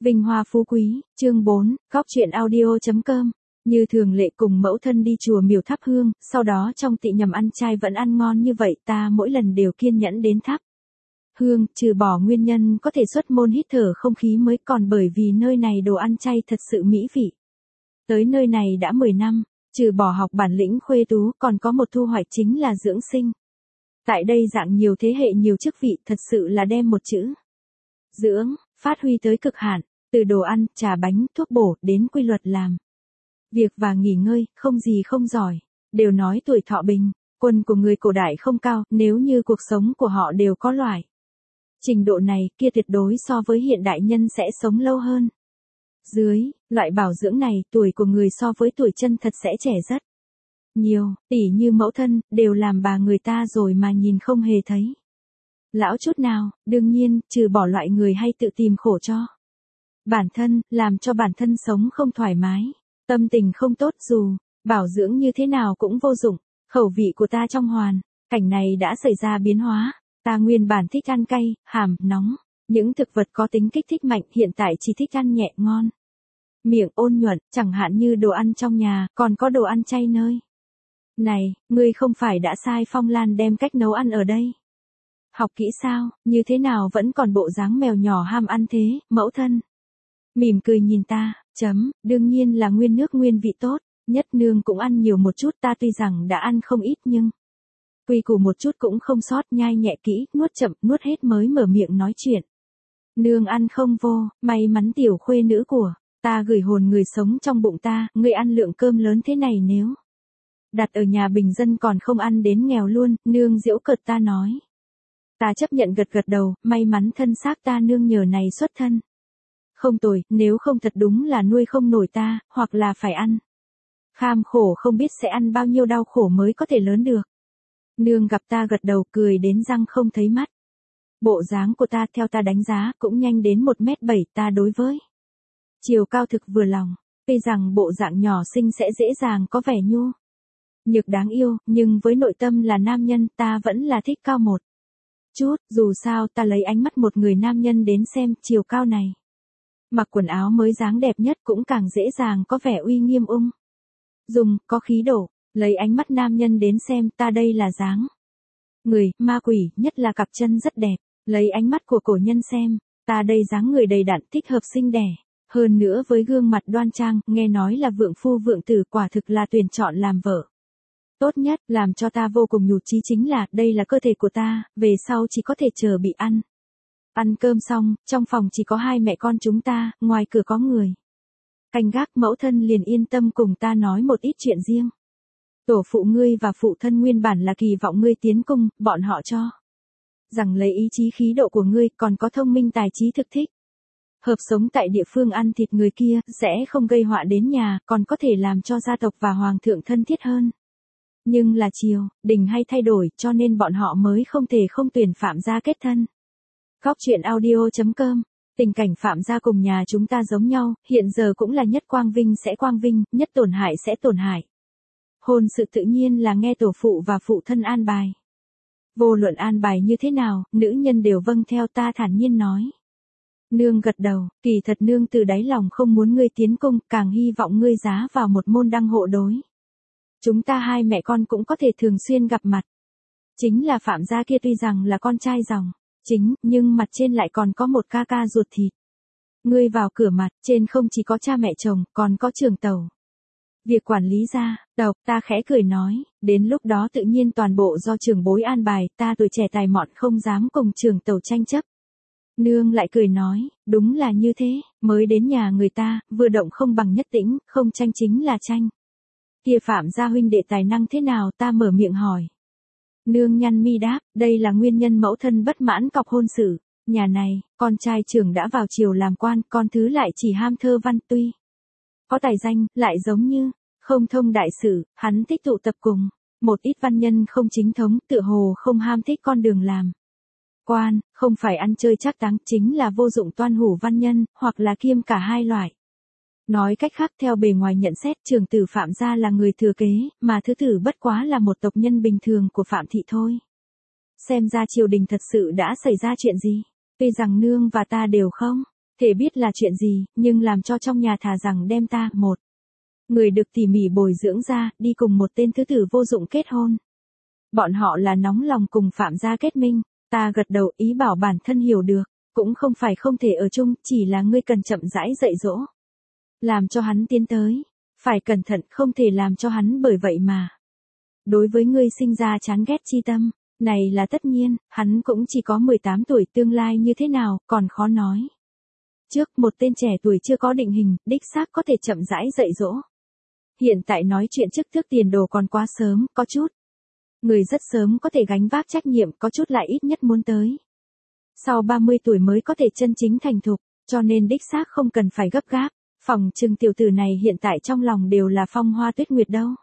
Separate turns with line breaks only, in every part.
Vinh hoa phú quý, chương 4, góc truyện audio.com. Như thường lệ cùng mẫu thân đi chùa miếu thắp hương, sau đó trong tị nhằm ăn chay vẫn ăn ngon như vậy, ta mỗi lần đều kiên nhẫn đến thắp hương, trừ bỏ nguyên nhân có thể xuất môn hít thở không khí mới, còn bởi vì nơi này đồ ăn chay thật sự mỹ vị. Tới nơi này đã 10 năm, trừ bỏ học bản lĩnh khuê tú, còn có một thu hoạch chính là dưỡng sinh. Tại đây dạng nhiều thế hệ nhiều chức vị, thật sự là đem một chữ dưỡng phát huy tới cực hạn, từ đồ ăn, trà bánh, thuốc bổ đến quy luật làm việc và nghỉ ngơi, không gì không giỏi. Đều nói tuổi thọ bình quân của người cổ đại không cao, nếu như cuộc sống của họ đều có loại trình độ này, kia tuyệt đối so với hiện đại nhân sẽ sống lâu hơn. Dưới loại bảo dưỡng này, tuổi của người so với tuổi chân thật sẽ trẻ rất nhiều, tỉ như mẫu thân, đều làm bà người ta rồi mà nhìn không hề thấy lão chút nào. Đương nhiên, trừ bỏ loại người hay tự tìm khổ cho bản thân, làm cho bản thân sống không thoải mái, tâm tình không tốt, dù bảo dưỡng như thế nào cũng vô dụng. Khẩu vị của ta trong hoàn cảnh này đã xảy ra biến hóa. Ta nguyên bản thích ăn cay, hàm, nóng, những thực vật có tính kích thích mạnh, hiện tại chỉ thích ăn nhẹ ngon miệng, ôn nhuận, chẳng hạn như đồ ăn trong nhà, còn có đồ ăn chay nơi này. Ngươi không phải đã sai Phong Lan đem cách nấu ăn ở đây học kỹ sao, như thế nào vẫn còn bộ dáng mèo nhỏ ham ăn thế? Mẫu thân mỉm cười nhìn ta, đương nhiên là nguyên nước nguyên vị tốt nhất, nương cũng ăn nhiều một chút. Ta tuy rằng đã ăn không ít nhưng quy củ một chút cũng không sót, nhai nhẹ kỹ, nuốt chậm, nuốt hết mới mở miệng nói chuyện. Nương ăn không vô, may mắn tiểu khuê nữ của ta gửi hồn người sống trong bụng ta, ngươi ăn lượng cơm lớn thế này nếu đặt ở nhà bình dân còn không ăn đến nghèo luôn. Nương giễu cợt ta nói. Ta chấp nhận gật gật đầu, may mắn thân xác ta nương nhờ này xuất thân không tồi, nếu không thật đúng là nuôi không nổi ta, hoặc là phải ăn kham khổ không biết sẽ ăn bao nhiêu đau khổ mới có thể lớn được. Nương gặp ta gật đầu, cười đến răng không thấy mắt. Bộ dáng của ta theo ta đánh giá cũng nhanh đến 1m7, ta đối với chiều cao thực vừa lòng. Tuy rằng bộ dạng nhỏ xinh sẽ dễ dàng có vẻ nhu nhược đáng yêu, nhưng với nội tâm là nam nhân, ta vẫn là thích cao một chút. Dù sao ta lấy ánh mắt một người nam nhân đến xem, chiều cao này mặc quần áo mới dáng đẹp nhất cũng càng dễ dàng có vẻ uy nghiêm ung dung, có khí độ. Lấy ánh mắt nam nhân đến xem, ta đây là dáng người ma quỷ, nhất là cặp chân rất đẹp. Lấy ánh mắt của cổ nhân xem, ta đây dáng người đầy đặn, thích hợp sinh đẻ. Hơn nữa với gương mặt đoan trang, nghe nói là vượng phu vượng tử, quả thực là tuyển chọn làm vợ tốt nhất. Làm cho ta vô cùng nhụt chí chính là, đây là cơ thể của ta, về sau chỉ có thể chờ bị ăn. Ăn cơm xong, trong phòng chỉ có hai mẹ con chúng ta, ngoài cửa có người canh gác. Mẫu thân liền yên tâm cùng ta nói một ít chuyện riêng. Tổ phụ ngươi và phụ thân nguyên bản là kỳ vọng ngươi tiến cung, bọn họ cho rằng lấy ý chí khí độ của ngươi, còn có thông minh tài trí thực thích hợp sống tại địa phương ăn thịt người kia, sẽ không gây họa đến nhà, còn có thể làm cho gia tộc và hoàng thượng thân thiết hơn. Nhưng là triều đình hay thay đổi, cho nên bọn họ mới không thể không tuyển Phạm gia kết thân. Góc truyện audio.com. Tình cảnh Phạm gia cùng nhà chúng ta giống nhau, hiện giờ cũng là nhất quang vinh sẽ quang vinh, nhất tổn hại sẽ tổn hại. Hôn sự tự nhiên là nghe tổ phụ và phụ thân an bài. Vô luận an bài như thế nào, nữ nhân đều vâng theo. Ta thản nhiên nói. Nương gật đầu, kỳ thật nương từ đáy lòng không muốn ngươi tiến cung, càng hy vọng ngươi giá vào một môn đăng hộ đối. Chúng ta hai mẹ con cũng có thể thường xuyên gặp mặt. Chính là Phạm gia kia tuy rằng là con trai dòng chính, nhưng mặt trên lại còn có một ca ca ruột thịt. Ngươi vào cửa mặt trên không chỉ có cha mẹ chồng, còn có trưởng tẩu. Việc quản lý gia tộc, ta khẽ cười nói, đến lúc đó tự nhiên toàn bộ do trưởng bối an bài, ta tuổi trẻ tài mọn không dám cùng trưởng tẩu tranh chấp. Nương lại cười nói, đúng là như thế, mới đến nhà người ta, vừa động không bằng nhất tĩnh, không tranh chính là tranh. Kia Phạm gia huynh đệ tài năng thế nào? Ta mở miệng hỏi. Nương nhăn mi đáp, đây là nguyên nhân mẫu thân bất mãn cọc hôn sự. Nhà này, con trai trưởng đã vào triều làm quan, con thứ lại chỉ ham thơ văn, tuy có tài danh, lại giống như không thông đại sự. Hắn thích tụ tập cùng một ít văn nhân không chính thống, tựa hồ không ham thích con đường làm quan, không phải ăn chơi trác táng, chính là vô dụng toan hủ văn nhân, hoặc là kiêm cả hai loại. Nói cách khác, theo bề ngoài nhận xét, trưởng tử Phạm gia là người thừa kế, mà thứ tử bất quá là một tộc nhân bình thường của Phạm thị thôi. Xem ra triều đình thật sự đã xảy ra chuyện gì. Tuy rằng nương và ta đều không Thể biết là chuyện gì, nhưng làm cho trong nhà thà rằng đem ta, một người được tỉ mỉ bồi dưỡng ra, đi cùng một tên thứ tử vô dụng kết hôn. Bọn họ là nóng lòng cùng Phạm gia kết minh, ta gật đầu ý bảo bản thân hiểu được, cũng không phải không thể ở chung, chỉ là ngươi cần chậm rãi dạy dỗ. Làm cho hắn tiến tới, phải cẩn thận không thể làm cho hắn bởi vậy mà. Đối với ngươi sinh ra chán ghét chi tâm, này là tất nhiên, hắn cũng chỉ có 18 tuổi tương lai như thế nào, còn khó nói. Trước một tên trẻ tuổi chưa có định hình, đích xác có thể chậm rãi dạy dỗ. Hiện tại nói chuyện trước thước tiền đồ còn quá sớm, có chút. Người rất sớm có thể gánh vác trách nhiệm, có chút lại ít nhất muốn tới. Sau 30 tuổi mới có thể chân chính thành thục, cho nên đích xác không cần phải gấp gáp. Phòng trừng tiểu tử này hiện tại trong lòng đều là phong hoa tuyết nguyệt đâu.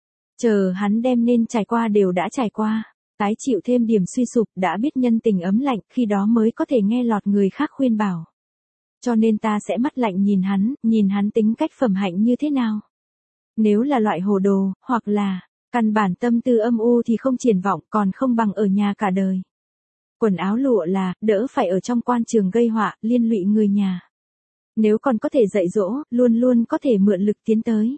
Chờ hắn đem nên trải qua đều đã trải qua, tái chịu thêm điểm suy sụp đã biết nhân tình ấm lạnh, khi đó mới có thể nghe lọt người khác khuyên bảo. Cho nên ta sẽ mắt lạnh nhìn hắn tính cách phẩm hạnh như thế nào. Nếu là loại hồ đồ, hoặc là, căn bản tâm tư âm u thì không triển vọng, còn không bằng ở nhà cả đời. Quần áo lụa là, đỡ phải ở trong quan trường gây họa, liên lụy người nhà. Nếu còn có thể dạy dỗ, luôn luôn có thể mượn lực tiến tới.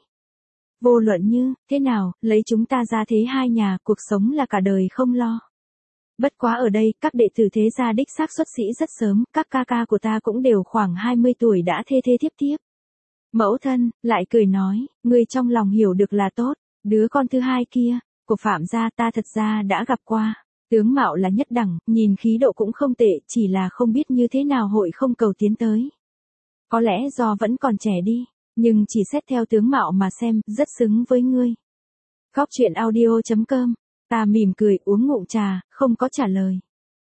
Vô luận như, thế nào, lấy chúng ta ra thế hai nhà, cuộc sống là cả đời không lo. Bất quá ở đây, các đệ tử thế gia đích xác xuất sĩ rất sớm, các ca ca của ta cũng đều khoảng 20 tuổi đã thê thê thiếp thiếp. Mẫu thân, lại cười nói, ngươi trong lòng hiểu được là tốt, đứa con thứ hai kia, của Phạm gia ta thật ra đã gặp qua. Tướng mạo là nhất đẳng, nhìn khí độ cũng không tệ, chỉ là không biết như thế nào hội không cầu tiến tới. Có lẽ do vẫn còn trẻ đi, nhưng chỉ xét theo tướng mạo mà xem, rất xứng với ngươi. Góc chuyện audio.com, ta mỉm cười uống ngụm trà, không có trả lời.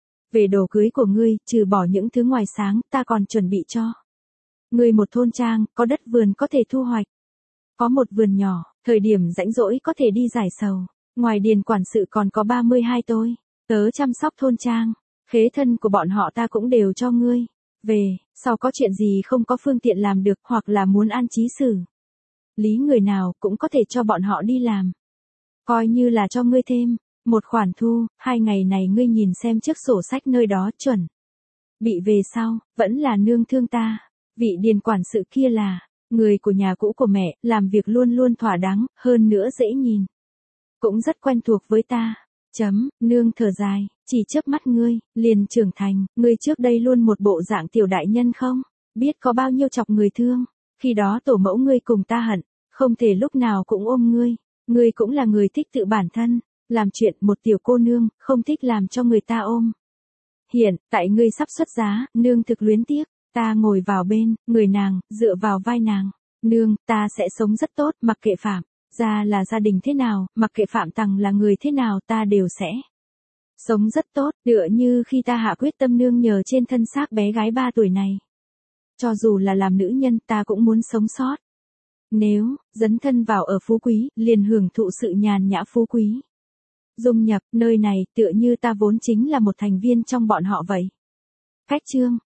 Về đồ cưới của ngươi, trừ bỏ những thứ ngoài sáng, ta còn chuẩn bị cho ngươi một thôn trang, có đất vườn có thể thu hoạch. Có một vườn nhỏ, thời điểm rảnh rỗi có thể đi giải sầu. Ngoài điền quản sự còn có 32 tôi, tớ chăm sóc thôn trang, khế thân của bọn họ ta cũng đều cho ngươi. Về, sau có chuyện gì không có phương tiện làm được hoặc là muốn an trí xử lý người nào cũng có thể cho bọn họ đi làm. Coi như là cho ngươi thêm một khoản thu, 2 ngày này ngươi nhìn xem trước sổ sách nơi đó chuẩn. Bị về sau, vẫn là nương thương ta. Vị điền quản sự kia là người của nhà cũ của mẹ, làm việc luôn luôn thỏa đáng, hơn nữa dễ nhìn. Cũng rất quen thuộc với ta. Nương thở dài, chỉ chớp mắt ngươi, liền trưởng thành, ngươi trước đây luôn một bộ dạng tiểu đại nhân không? Biết có bao nhiêu chọc người thương, khi đó tổ mẫu ngươi cùng ta hận, không thể lúc nào cũng ôm ngươi cũng là người thích tự bản thân, làm chuyện một tiểu cô nương, không thích làm cho người ta ôm. Hiện, tại ngươi sắp xuất giá, nương thực luyến tiếc, ta ngồi vào bên, người nàng, dựa vào vai nàng, nương, ta sẽ sống rất tốt, mặc kệ Phạm gia là gia đình thế nào, mặc kệ Phạm Tằng là người thế nào ta đều sẽ sống rất tốt, tựa như khi ta hạ quyết tâm nương nhờ trên thân xác bé gái 3 tuổi này. Cho dù là làm nữ nhân ta cũng muốn sống sót. Nếu, dấn thân vào ở phú quý, liền hưởng thụ sự nhàn nhã phú quý. Dung nhập, nơi này, tựa như ta vốn chính là một thành viên trong bọn họ vậy. Cách chương